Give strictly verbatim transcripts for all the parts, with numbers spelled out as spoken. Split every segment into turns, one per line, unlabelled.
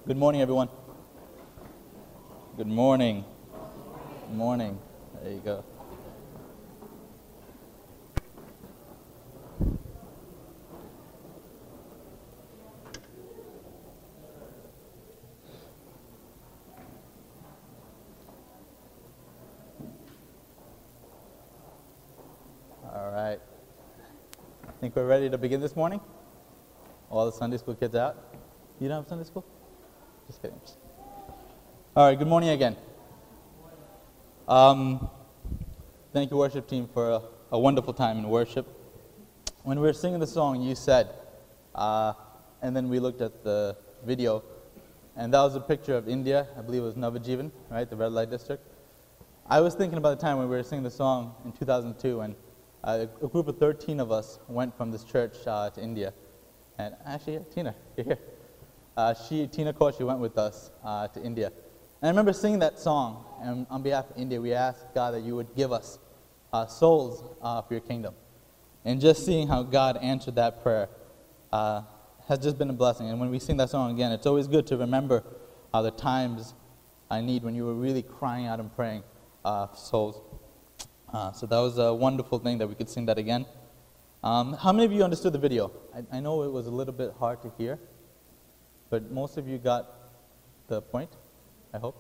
Good morning, everyone. Good morning. Good morning. There you go. All right. I think we're ready to begin this morning. All the Sunday school kids out? You don't have Sunday school? Just kidding. All right, good morning again. Um, thank you, worship team, for a, a wonderful time in worship. When we were singing the song, you said, uh, and then we looked at the video, and that was a picture of India. I believe it was Navajivan, right, the red light district. I was thinking about the time when we were singing the song in two thousand two, and uh, a group of thirteen of us went from this church uh, to India. And actually, yeah, Tina, you're here. Uh, she, Tina Koshi, went with us uh, to India. And I remember singing that song, and on behalf of India, we asked God that you would give us uh, souls uh, for your kingdom. And just seeing how God answered that prayer uh, has just been a blessing. And when we sing that song again, it's always good to remember uh, the times I need when you were really crying out and praying uh, for souls. Uh, so that was a wonderful thing that we could sing that again. Um, how many of you understood the video? I, I know it was a little bit hard to hear, but most of you got the point, I hope.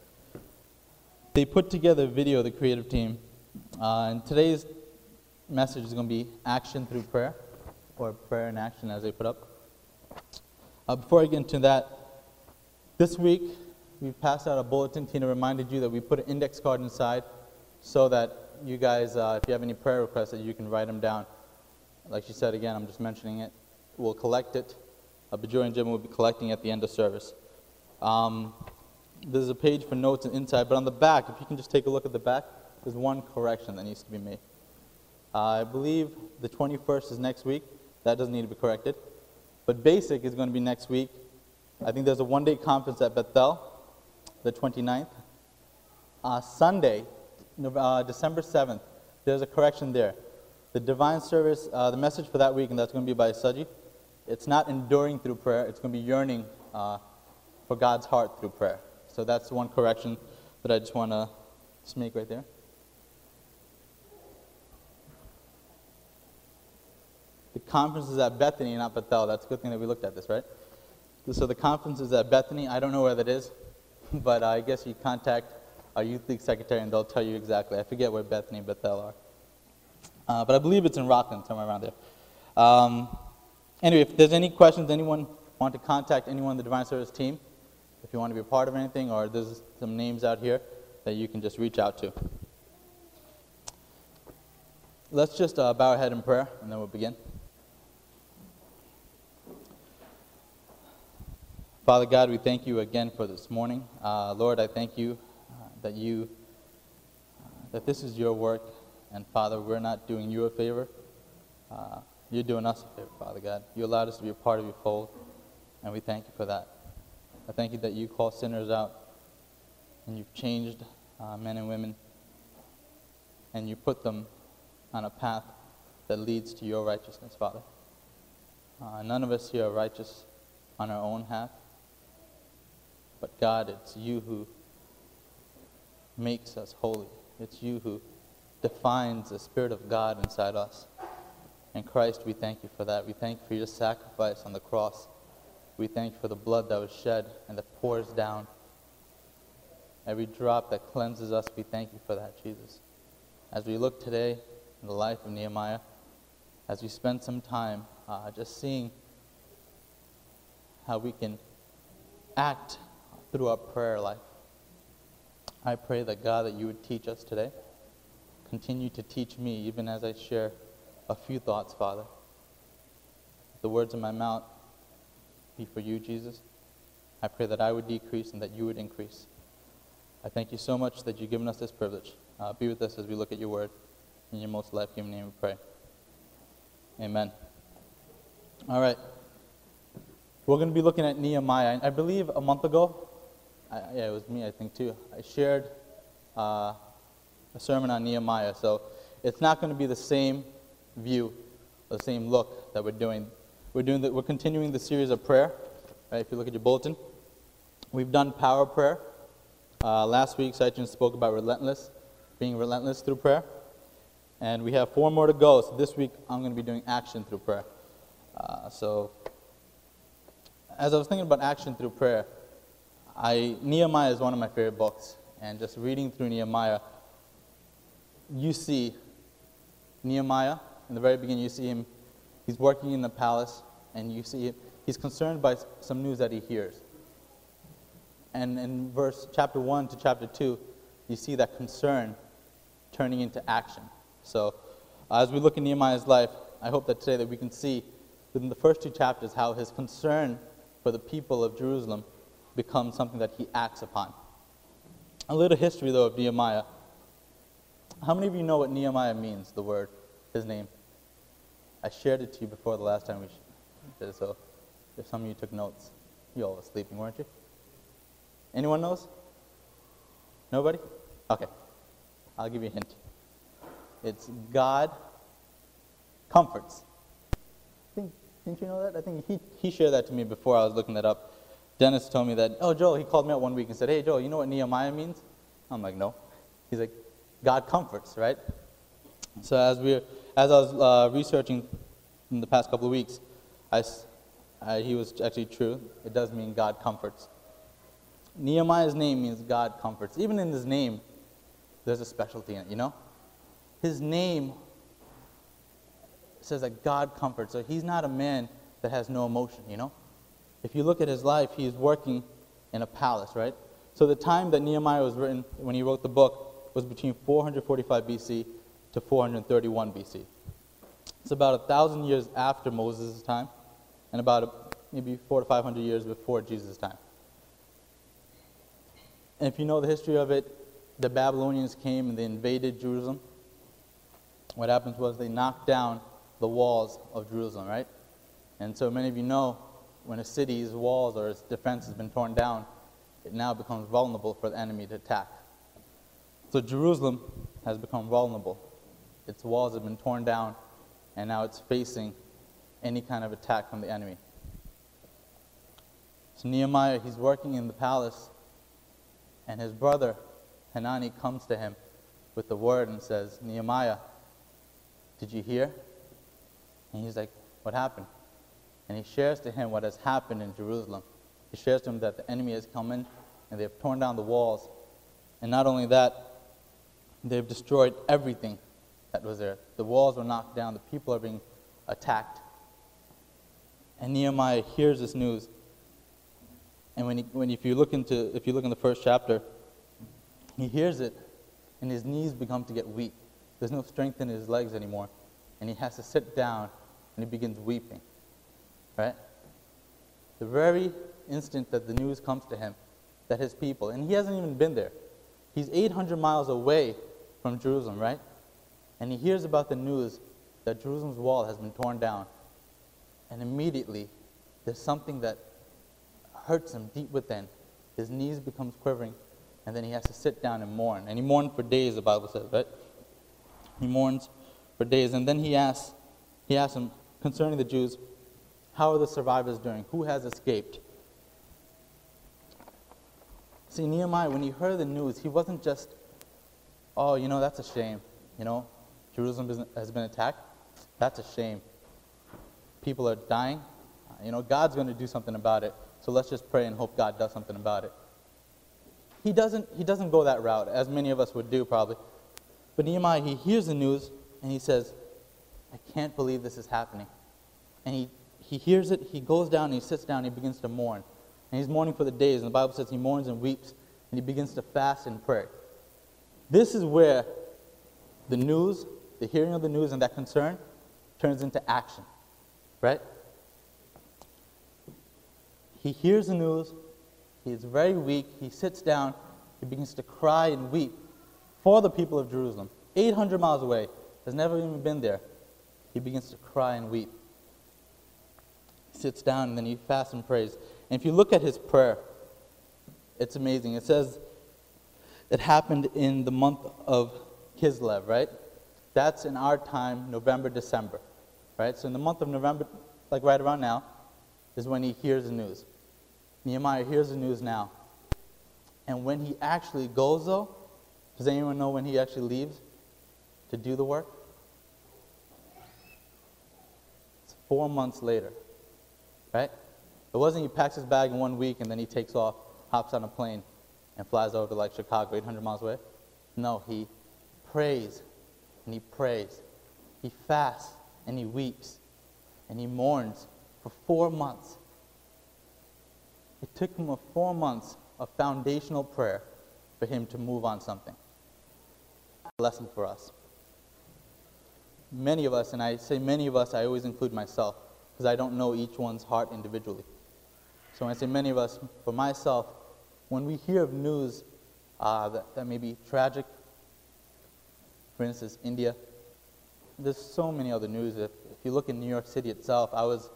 They put together a video, the creative team, uh, and today's message is going to be action through prayer, or prayer in action as they put up. Uh, before I get into that, this week we passed out a bulletin. Tina reminded you that we put an index card inside so that you guys, uh, if you have any prayer requests, that you can write them down. Like she said again, I'm just mentioning it. We'll collect it. Uh, Bajori and Jim will be collecting at the end of service. Um, there's a page for notes and inside, but on the back, if you can just take a look at the back, there's one correction that needs to be made. Uh, I believe the twenty-first is next week. That doesn't need to be corrected. But basic is going to be next week. I think there's a one-day conference at Bethel, the twenty-ninth. Uh, Sunday, uh, December seventh, there's a correction there. The divine service, uh, the message for that week, and that's going to be by Saji, it's not enduring through prayer, it's going to be yearning uh, for God's heart through prayer. So that's one correction that I just want to just make right there. The conference is at Bethany, not Bethel. That's a good thing that we looked at this, right? So the conference is at Bethany. I don't know where that is, but I guess you contact our youth league secretary and they'll tell you exactly. I forget where Bethany and Bethel are. Uh, but I believe it's in Rockland, somewhere around there. Um, anyway, if there's any questions, anyone want to contact anyone on the Divine Service team, if you want to be a part of anything, or there's some names out here that you can just reach out to. Let's just uh, bow our head in prayer, and then we'll begin. Father God, we thank you again for this morning. Uh, Lord, I thank you uh, that you, uh, that this is your work. And Father, we're not doing you a favor. Uh, you're doing us a favor, Father God. You allowed us to be a part of your fold, and we thank you for that. I thank you that you call sinners out, and you've changed uh, men and women, and you put them on a path that leads to your righteousness, Father. Uh, none of us here are righteous on our own half, but God, it's you who makes us holy. It's you who defines the Spirit of God inside us. And Christ, we thank you for that. We thank you for your sacrifice on the cross. We thank you for the blood that was shed and that pours down. Every drop that cleanses us, we thank you for that, Jesus. As we look today in the life of Nehemiah, as we spend some time uh, just seeing how we can act through our prayer life, I pray that God, that you would teach us today. Continue to teach me, even as I share a few thoughts, Father. The words of my mouth be for you, Jesus. I pray that I would decrease and that you would increase. I thank you so much that you've given us this privilege. Uh, be with us as we look at your word. In your most life-giving name we pray. Amen. All right. We're going to be looking at Nehemiah. I believe a month ago, I, yeah, it was me, I think, too. I shared Uh, a sermon on Nehemiah, so it's not going to be the same view, the same look that we're doing. We're doing the, we're continuing the series of prayer. Right? If you look at your bulletin, We've done power prayer. Uh, last week, Sachin spoke about relentless, being relentless through prayer. And we have four more to go. So this week, I'm going to be doing action through prayer. Uh, so as I was thinking about action through prayer, I Nehemiah is one of my favorite books. And just reading through Nehemiah, you see Nehemiah, in the very beginning, you see him, he's working in the palace, and you see him, he's concerned by some news that he hears. And in verse chapter one to chapter two, you see that concern turning into action. So uh, as we look in Nehemiah's life, I hope that today that we can see within the first two chapters how his concern for the people of Jerusalem becomes something that he acts upon. A little history, though, of Nehemiah. How many of you know what Nehemiah means, the word, his name? I shared it to you before the last time we did it, so if some of you took notes, you all were sleeping, weren't you? Anyone knows? Nobody? Okay. I'll give you a hint. It's God comforts. Think, didn't you know that? I think he, he shared that to me before I was looking that up. Dennis told me that, oh, Joel, he called me out one week and said, hey, Joel, you know what Nehemiah means? I'm like, no. He's like, God comforts, right? So as we as I was uh, researching in the past couple of weeks, I, I, he was actually true. It does mean God comforts. Nehemiah's name means God comforts. Even in his name, there's a specialty in it, you know? His name says that God comforts. So he's not a man that has no emotion, you know? If you look at his life, he's working in a palace, right? So the time that Nehemiah was written, when he wrote the book, was between four hundred forty-five B C to four hundred thirty-one B C. It's about a thousand years after Moses' time, and about a, maybe four to five hundred years before Jesus' time. And if you know the history of it, the Babylonians came and they invaded Jerusalem. What happens was they knocked down the walls of Jerusalem, right? And so many of you know, when a city's walls or its defense has been torn down, it now becomes vulnerable for the enemy to attack. So Jerusalem has become vulnerable. Its walls have been torn down, and now it's facing any kind of attack from the enemy. So Nehemiah, he's working in the palace, and his brother, Hanani, comes to him with the word and says, Nehemiah, did you hear? And he's like, what happened? And he shares to him what has happened in Jerusalem. He shares to him that the enemy has come in, and they've torn down the walls. And not only that, they've destroyed everything that was there. The walls were knocked down. The people are being attacked. And Nehemiah hears this news. And when, he, when if you look into if you look in the first chapter, he hears it, and his knees become to get weak. There's no strength in his legs anymore, and he has to sit down, and he begins weeping. Right? The very instant that the news comes to him, that his people, and he hasn't even been there. He's eight hundred miles away from Jerusalem, right? And he hears about the news that Jerusalem's wall has been torn down. And immediately, there's something that hurts him deep within. His knees becomes quivering, and then he has to sit down and mourn. And he mourned for days, the Bible says, right? He mourns for days. And then he asks, he asks him, concerning the Jews, how are the survivors doing? Who has escaped? See, Nehemiah, when he heard the news, he wasn't just, oh, you know, that's a shame. You know, Jerusalem has been attacked. That's a shame. People are dying. You know, God's going to do something about it. So let's just pray and hope God does something about it. He doesn't, he doesn't go that route, as many of us would do probably. But Nehemiah, he hears the news, and he says, I can't believe this is happening. And he, he hears it, he goes down, and he sits down, and he begins to mourn. And he's mourning for the days, and the Bible says he mourns and weeps, and he begins to fast and pray. This is where the news, the hearing of the news and that concern turns into action, right? He hears the news, he is very weak, he sits down, he begins to cry and weep for the people of Jerusalem, eight hundred miles away, has never even been there. He begins to cry and weep. He sits down, and then he fasts and prays. And if you look at his prayer, it's amazing. It says it happened in the month of Kislev, right? That's in our time, November, December, right? So in the month of November, like right around now, is when he hears the news. Nehemiah hears the news now. And when he actually goes, though, does anyone know when he actually leaves to do the work? It's four months later, right? It wasn't he packs his bag in one week and then he takes off, hops on a plane, and flies over to like Chicago, eight hundred miles away. No, he prays and he prays. He fasts and he weeps and he mourns for four months. It took him a four months of foundational prayer for him to move on something. A lesson for us. Many of us, and I say many of us, I always include myself, because I don't know each one's heart individually. So when I say many of us, for myself, when we hear of news uh, that, that may be tragic, for instance, India, there's so many other news. If, if you look in New York City itself, I was,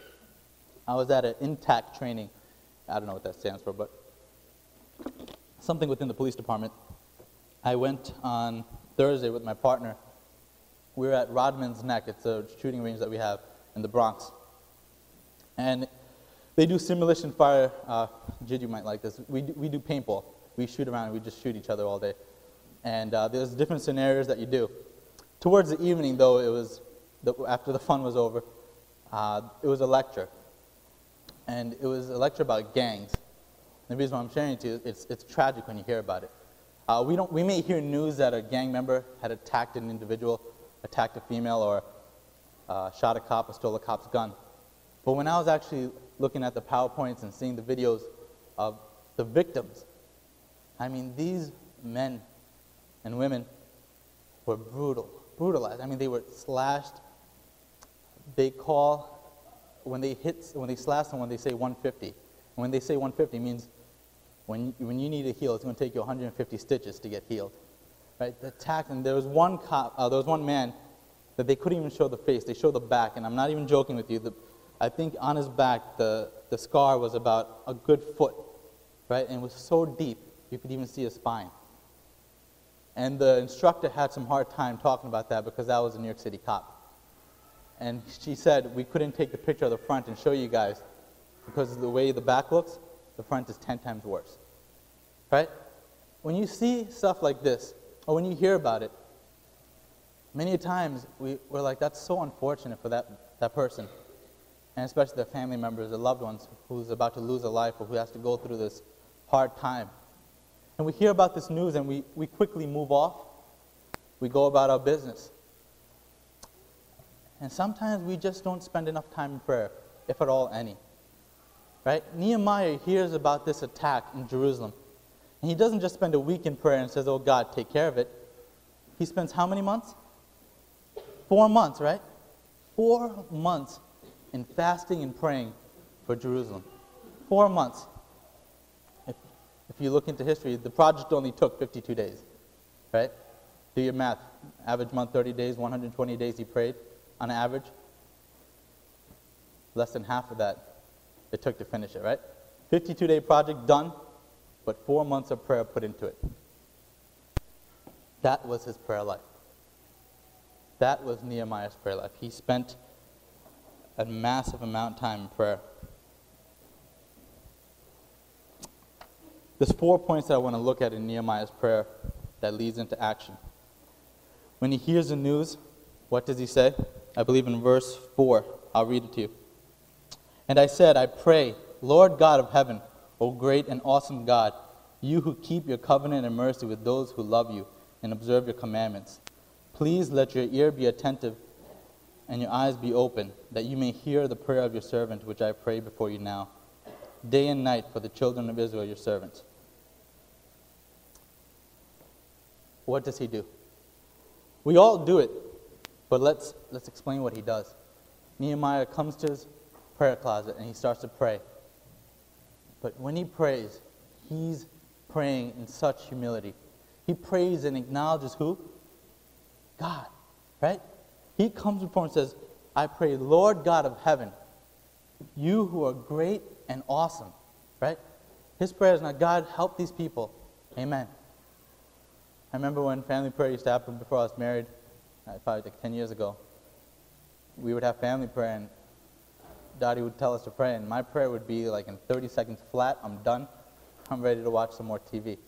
I was at an intact training. I don't know what that stands for, but something within the police department. I went on Thursday with my partner. We were at Rodman's Neck. It's a shooting range that we have in the Bronx. And they do simulation fire. Uh, Jid, you might like this. We do, we do paintball. We shoot around and we just shoot each other all day. And uh, there's different scenarios that you do. Towards the evening, though, it was the, after the fun was over, uh, it was a lecture. And it was a lecture about gangs. The reason why I'm sharing it to you, it's, it's tragic when you hear about it. Uh, we, don't, we may hear news that a gang member had attacked an individual, attacked a female, or uh, shot a cop or stole a cop's gun. But when I was actually looking at the PowerPoints and seeing the videos of the victims, I mean, these men and women were brutal, brutalized. I mean, they were slashed. They call, when they hit, when they slash someone, they say one fifty. And when they say one fifty, it means when, when you need to heal, it's going to take you one hundred fifty stitches to get healed. Right? The attack, and there was one cop, uh, there was one man that they couldn't even show the face. They showed the back, and I'm not even joking with you. The, I think on his back, the, the scar was about a good foot, right? And it was so deep, you could even see his spine. And the instructor had some hard time talking about that because that was a New York City cop. And she said, we couldn't take the picture of the front and show you guys because of the way the back looks, the front is ten times worse, right? When you see stuff like this, or when you hear about it, many times we, we're like, that's so unfortunate for that, that person. And especially their family members, their loved ones, who's about to lose a life or who has to go through this hard time. And we hear about this news and we, we quickly move off. We go about our business. And sometimes we just don't spend enough time in prayer, if at all any. Right? Nehemiah hears about this attack in Jerusalem. And he doesn't just spend a week in prayer and says, oh God, take care of it. He spends how many months? Four months, right? Four months in fasting and praying for Jerusalem. Four months. If, if you look into history, the project only took fifty-two days, right? Do your math. Average month, thirty days, one hundred twenty days he prayed on average. Less than half of that it took to finish it, right? fifty-two day project done, but four months of prayer put into it. That was his prayer life. That was Nehemiah's prayer life. He spent a massive amount of time in prayer. There's four points that I want to look at in Nehemiah's prayer that leads into action. When he hears the news, what does he say? I believe in verse four. I'll read it to you. And I said, I pray, Lord God of heaven, O great and awesome God, you who keep your covenant and mercy with those who love you and observe your commandments, please let your ear be attentive and your eyes be open, that you may hear the prayer of your servant, which I pray before you now, day and night for the children of Israel, your servants. What does he do? We all do it, but let's, let's explain what he does. Nehemiah comes to his prayer closet and he starts to pray. But when he prays, he's praying in such humility. He prays and acknowledges who? God, right? He comes before and says, I pray, Lord God of heaven, you who are great and awesome, right? His prayer is not, God, help these people. Amen. I remember when family prayer used to happen before I was married, uh, probably like ten years ago. We would have family prayer and Daddy would tell us to pray, and my prayer would be like in thirty seconds flat, I'm done. I'm ready to watch some more T V.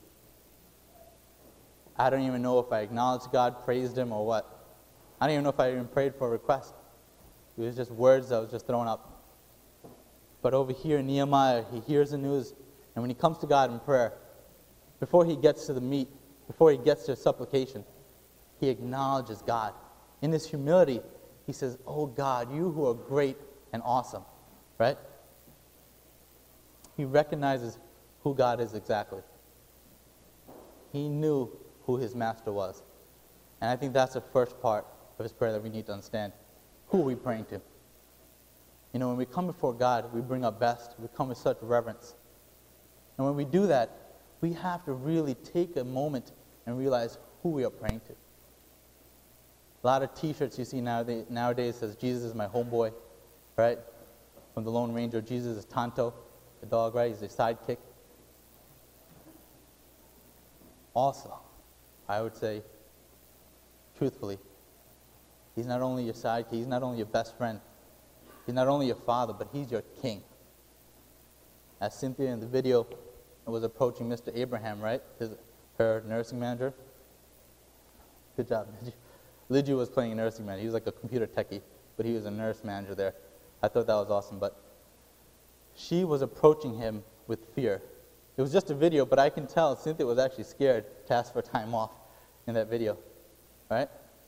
I don't even know if I acknowledged God, praised Him, or what. I don't even know if I even prayed for a request. It was just words that was just thrown up. But over here, Nehemiah, he hears the news, and when he comes to God in prayer, before he gets to the meat, before he gets to supplication, he acknowledges God. In this humility, he says, "Oh God, you who are great and awesome," right? He recognizes who God is exactly. He knew who his master was. And I think that's the first part of his prayer that we need to understand. Who are we praying to? You know, when we come before God, we bring our best. We come with such reverence. And when we do that, we have to really take a moment and realize who we are praying to. A lot of T-shirts you see nowadays, nowadays says, "Jesus is my homeboy," right? From the Lone Ranger, Jesus is Tonto, the dog, right? He's a sidekick. Also, I would say, truthfully, he's not only your sidekick, he's not only your best friend, he's not only your father, but he's your king. As Cynthia in the video was approaching Mister Abraham, right? His, her nursing manager. Good job, Lidgy. Lidgy was playing a nursing manager. He was like a computer techie, but he was a nurse manager there. I thought that was awesome, but she was approaching him with fear. It was just a video, but I can tell Cynthia was actually scared to ask for time off in that video, right?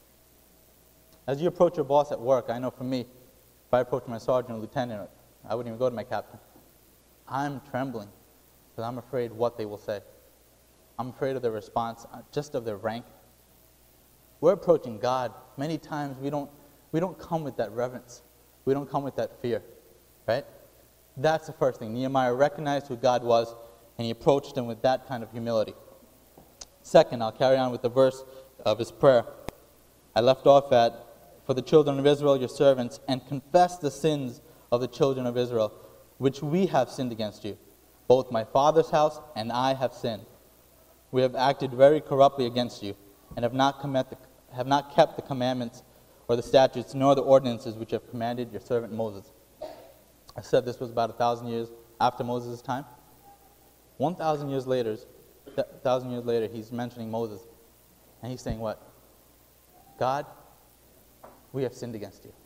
As you approach your boss at work, I know for me, if I approach my sergeant or lieutenant, I wouldn't even go to my captain. I'm trembling because I'm afraid what they will say. I'm afraid of their response, just of their rank. We're approaching God. Many times we don't, we don't come with that reverence. We don't come with that fear, right? That's the first thing. Nehemiah recognized who God was, and he approached him with that kind of humility. Second, I'll carry on with the verse of his prayer. I left off at, "For the children of Israel, your servants, and confess the sins of the children of Israel, which we have sinned against you. Both my father's house and I have sinned. We have acted very corruptly against you, and have not, commit the, have not kept the commandments or the statutes, nor the ordinances which have commanded your servant Moses." I said this was about a thousand years after Moses' time. One thousand years later, th- thousand years later, he's mentioning Moses, and he's saying what? God, we have sinned against you.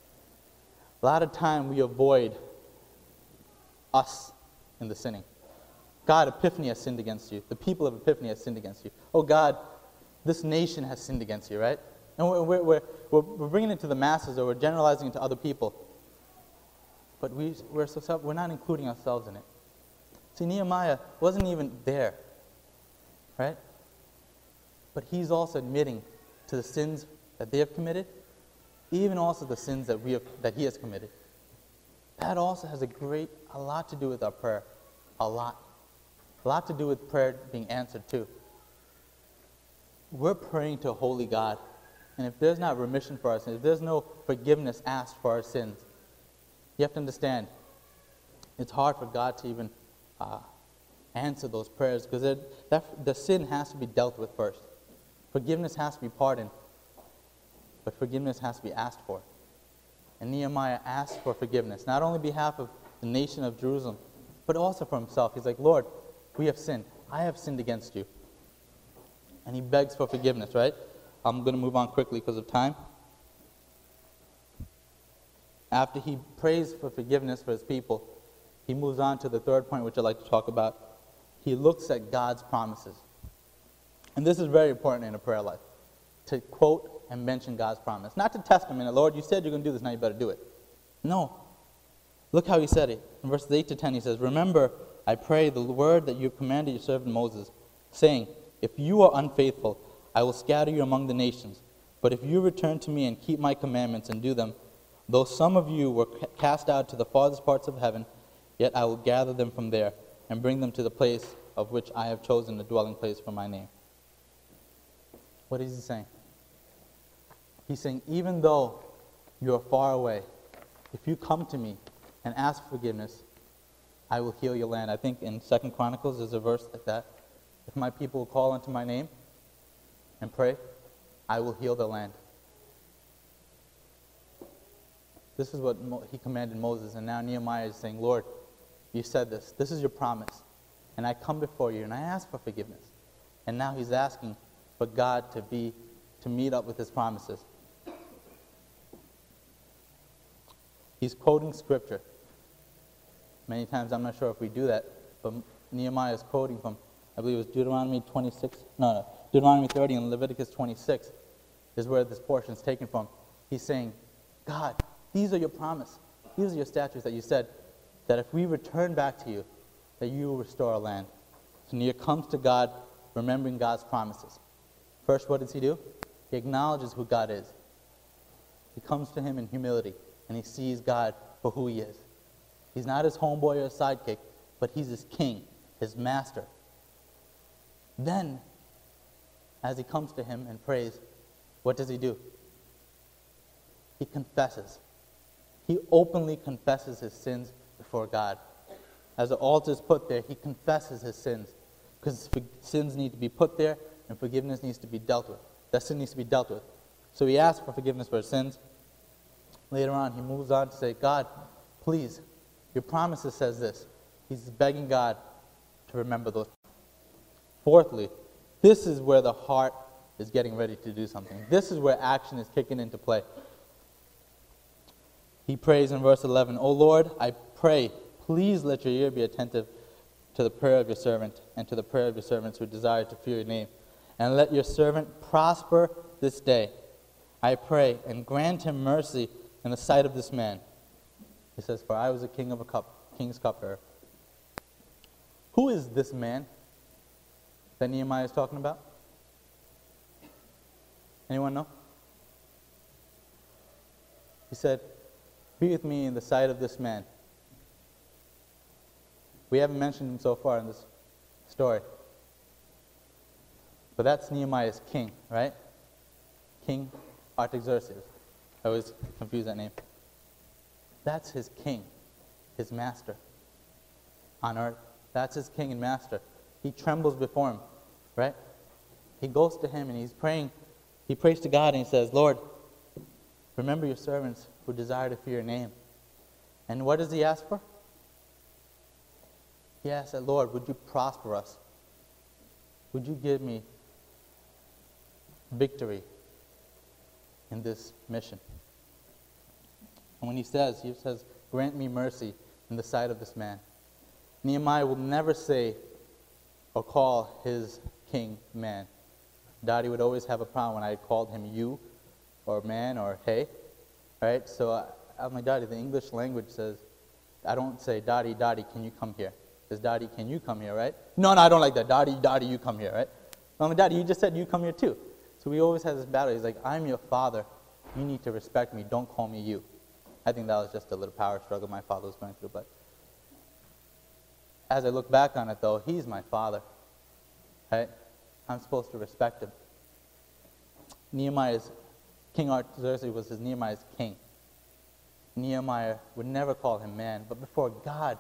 A lot of time we avoid us in the sinning. God, Epiphany has sinned against you. The people of Epiphany have sinned against you. Oh God, this nation has sinned against you, right? And we're, we're, we're, we're bringing it to the masses, or we're generalizing it to other people. But we, we're, so self, we're not including ourselves in it. See, Nehemiah wasn't even there, right? But he's also admitting to the sins that they have committed, even also the sins that we have, that he has committed. That also has a great, a lot to do with our prayer. A lot. A lot to do with prayer being answered too. We're praying to a holy God. And if there's not remission for our sins, if there's no forgiveness asked for our sins, you have to understand, it's hard for God to even uh, answer those prayers, because the sin has to be dealt with first. Forgiveness has to be pardoned, but forgiveness has to be asked for. And Nehemiah asked for forgiveness, not only on behalf of the nation of Jerusalem, but also for himself. He's like, "Lord, we have sinned. I have sinned against you." And he begs for forgiveness, right? I'm going to move on quickly because of time. After he prays for forgiveness for his people, he moves on to the third point, which I'd like to talk about. He looks at God's promises. And this is very important in a prayer life, to quote and mention God's promise. Not to test him in it. "Lord, you said you're going to do this, now you better do it." No. Look how he said it. In verses eight to ten, he says, "Remember, I pray, the word that you have commanded your servant Moses, saying, if you are unfaithful, I will scatter you among the nations. But if you return to me and keep my commandments and do them, though some of you were cast out to the farthest parts of heaven, yet I will gather them from there and bring them to the place of which I have chosen a dwelling place for my name." What is he saying? He's saying, even though you are far away, if you come to me and ask forgiveness, I will heal your land. I think in Second Chronicles there's a verse like that. If my people will call unto my name and pray, I will heal the land. This is what Mo- he commanded Moses, and now Nehemiah is saying, "Lord, you said this. This is your promise. and I come before you and I ask for forgiveness. And now he's asking for God to be, to meet up with his promises. He's quoting scripture. Many times, I'm not sure if we do that, but Nehemiah is quoting from, I believe it was Deuteronomy twenty-six, no, no, Deuteronomy thirty and Leviticus twenty-six is where this portion is taken from. He's saying, God, these are your promise. These are your statutes that you said that if we return back to you, that you will restore our land. So Nehemiah comes to God, remembering God's promises. First, what does he do? He acknowledges who God is. He comes to him in humility, and he sees God for who he is. He's not his homeboy or his sidekick, but he's his king, his master. Then, as he comes to him and prays, what does he do? He confesses. He openly confesses his sins before God. As the altar is put there, he confesses his sins, because sins need to be put there and forgiveness needs to be dealt with. That sin needs to be dealt with. So he asks for forgiveness for his sins. Later on, he moves on to say, God, please, your promises says this. He's begging God to remember those. Fourthly, this is where the heart is getting ready to do something. This is where action is kicking into play. He prays in verse eleven, O Lord, I pray, please let your ear be attentive to the prayer of your servant and to the prayer of your servants who desire to fear your name. And let your servant prosper this day, I pray, and grant him mercy in the sight of this man. He says, for I was a king of a cup, king's cupbearer. Who is this man that Nehemiah is talking about? Anyone know? He said, be with me in the sight of this man. We haven't mentioned him so far in this story. But that's Nehemiah's king, right? King Artaxerxes. I always confuse that name. That's his king, his master on earth. That's his king and master. He trembles before him, right? He goes to him and he's praying. He prays to God and he says, Lord, remember your servants who desire to fear your name. And what does he ask for? He asks that, Lord, would you prosper us? Would you give me victory in this mission? And when he says, he says, grant me mercy in the sight of this man. Nehemiah will never say or call his king man. Daddy would always have a problem when I called him you or man or hey. Right? So I, I'm like, Daddy, the English language says, I don't say, Daddy, Daddy, can you come here? It's Daddy, can you come here, right? No, no, I don't like that. Daddy, Daddy, you come here, right? I'm like, Daddy, you just said you come here too. So we always have this battle. He's like, I'm your father. You need to respect me. Don't call me you. I think that was just a little power struggle my father was going through. But as I look back on it, though, he's my father. Right? I'm supposed to respect him. Nehemiah's, King Artaxerxes was his Nehemiah's king. Nehemiah would never call him man, but before God,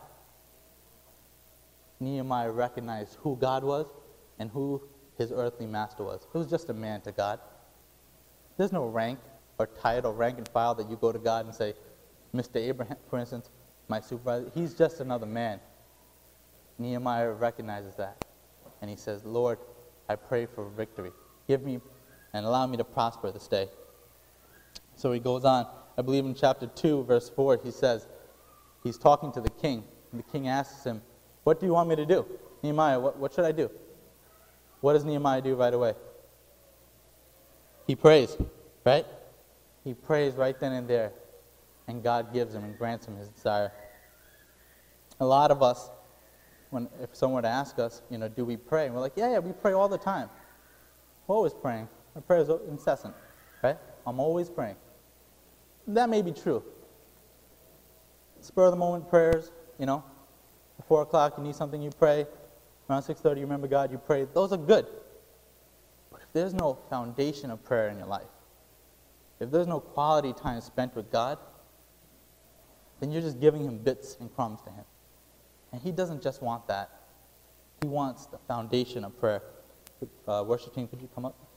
Nehemiah recognized who God was and who his earthly master was. He was just a man to God. There's no rank or title, rank and file that you go to God and say, Mister Abraham, for instance, my supervisor, he's just another man. Nehemiah recognizes that. And he says, Lord, I pray for victory. Give me and allow me to prosper this day. So he goes on. I believe in chapter two, verse four, he says, he's talking to the king. And the king asks him, what do you want me to do? Nehemiah, what, what should I do? What does Nehemiah do right away? He prays, right? He prays right then and there. And God gives him and grants him his desire. A lot of us, when if someone were to ask us, you know, do we pray? And we're like, yeah, yeah, we pray all the time. We're always praying. Our prayer is incessant, right? I'm always praying. That may be true. Spur of the moment prayers, you know, at four o'clock you need something, you pray. Around six thirty you remember God, you pray. Those are good. But if there's no foundation of prayer in your life, if there's no quality time spent with God, then you're just giving him bits and crumbs to him. And he doesn't just want that. He wants the foundation of prayer. Uh, worship team, could you come up?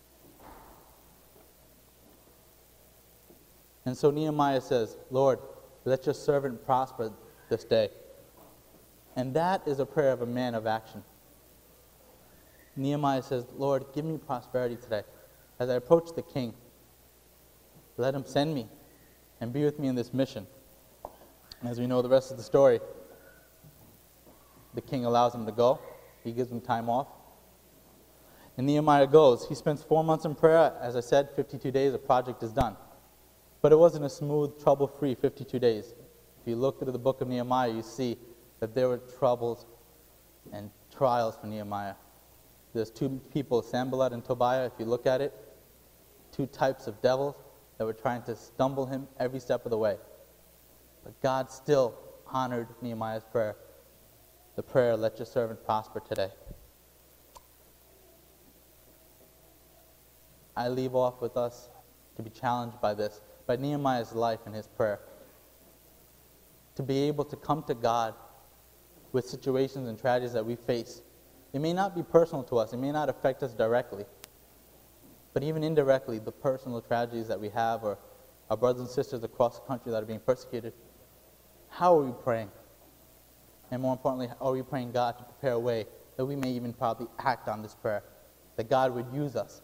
And so Nehemiah says, Lord, let your servant prosper this day. And that is a prayer of a man of action. Nehemiah says, Lord, give me prosperity today. As I approach the king, let him send me and be with me in this mission. And as we know the rest of the story, the king allows him to go. He gives him time off. And Nehemiah goes. He spends four months in prayer. As I said, fifty-two days, the project is done. But it wasn't a smooth, trouble-free fifty-two days. If you look into the book of Nehemiah, you see that there were troubles and trials for Nehemiah. There's two people, Sanballat and Tobiah, if you look at it, two types of devils that were trying to stumble him every step of the way. But God still honored Nehemiah's prayer. The prayer, let your servant prosper today. I leave off with us to be challenged by this, by Nehemiah's life and his prayer. To be able to come to God with situations and tragedies that we face. It may not be personal to us. It may not affect us directly. But even indirectly, the personal tragedies that we have, or our brothers and sisters across the country that are being persecuted, how are we praying? And more importantly, are we praying God to prepare a way that we may even probably act on this prayer, that God would use us?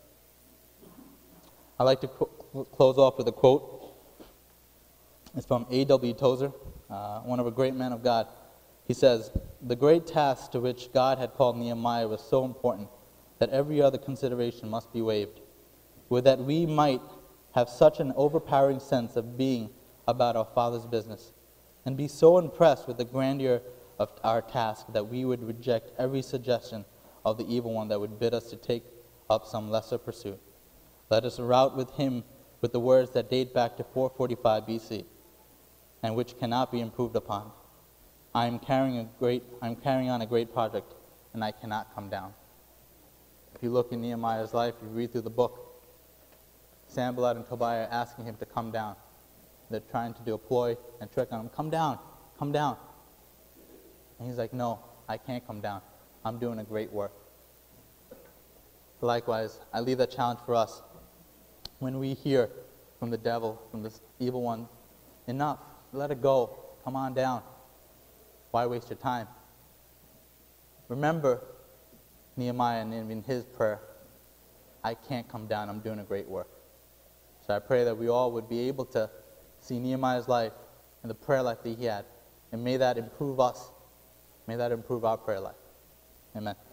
I'd like to cl- close off with a quote. It's from A W Tozer, uh, one of a great men of God. He says, "The great task to which God had called Nehemiah was so important that every other consideration must be waived, with that we might have such an overpowering sense of being about our Father's business, and be so impressed with the grandeur of our task that we would reject every suggestion of the evil one that would bid us to take up some lesser pursuit. Let us rout with him with the words that date back to four forty-five B C, and which cannot be improved upon. I am carrying a great, I'm carrying on a great project, and I cannot come down." If you look in Nehemiah's life, you read through the book, Sanballat and Tobiah are asking him to come down. They're trying to do a ploy and trick on him. Come down, come down. And he's like, no, I can't come down. I'm doing a great work. Likewise, I leave that challenge for us. When we hear from the devil, from this evil one, enough, let it go, come on down. Why waste your time? Remember Nehemiah and in his prayer, I can't come down, I'm doing a great work. So I pray that we all would be able to see Nehemiah's life and the prayer life that he had, and may that improve us. May that improve our prayer life. Amen.